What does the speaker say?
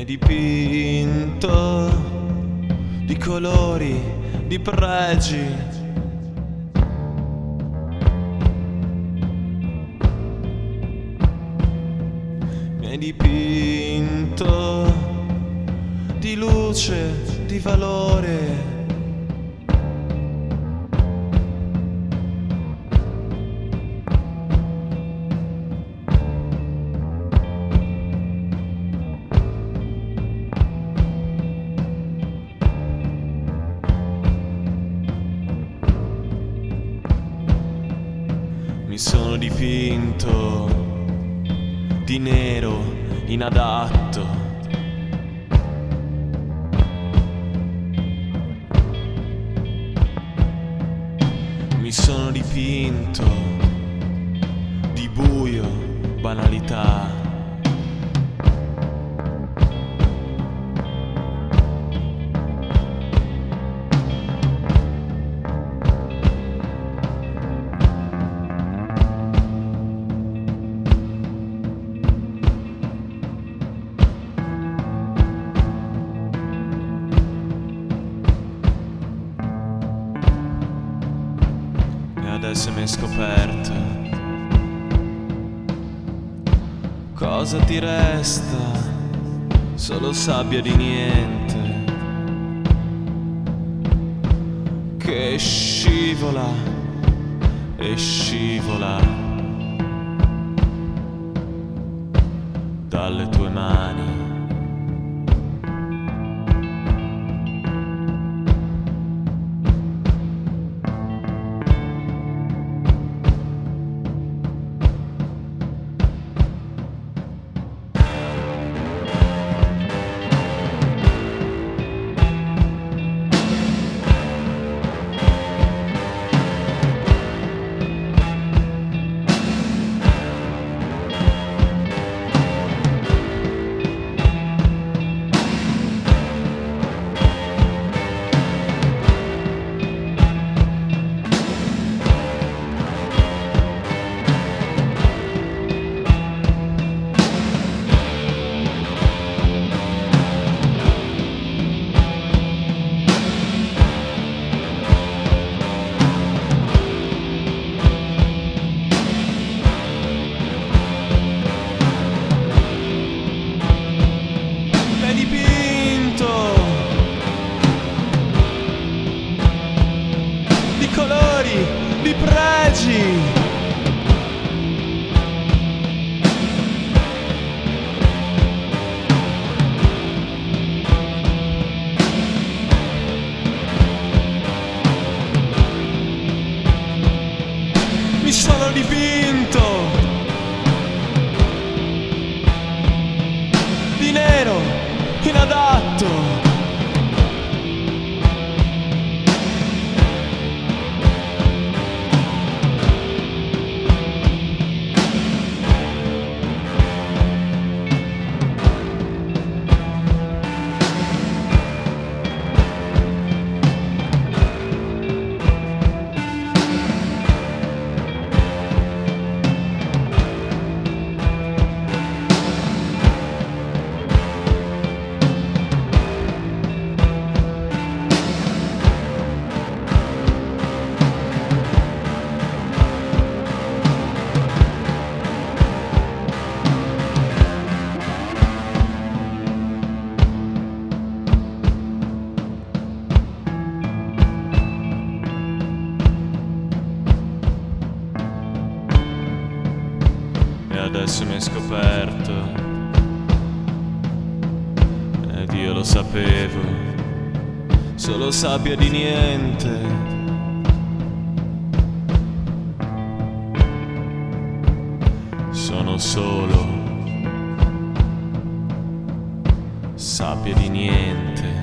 hai dipinto di colori, di pregi. Mi hai dipinto di luce, di valore. Mi sono dipinto di nero, inadatto. Mi sono dipinto di buio, banalità. Adesso mi hai scoperto. Cosa ti resta? Solo sabbia di niente che scivola e scivola dalle tue mani. Di pregi. Mi sono dipinto di nero, inadatto. Adesso mi hai scoperto ed io lo sapevo, solo sabbia di niente. Sono solo sabbia di niente.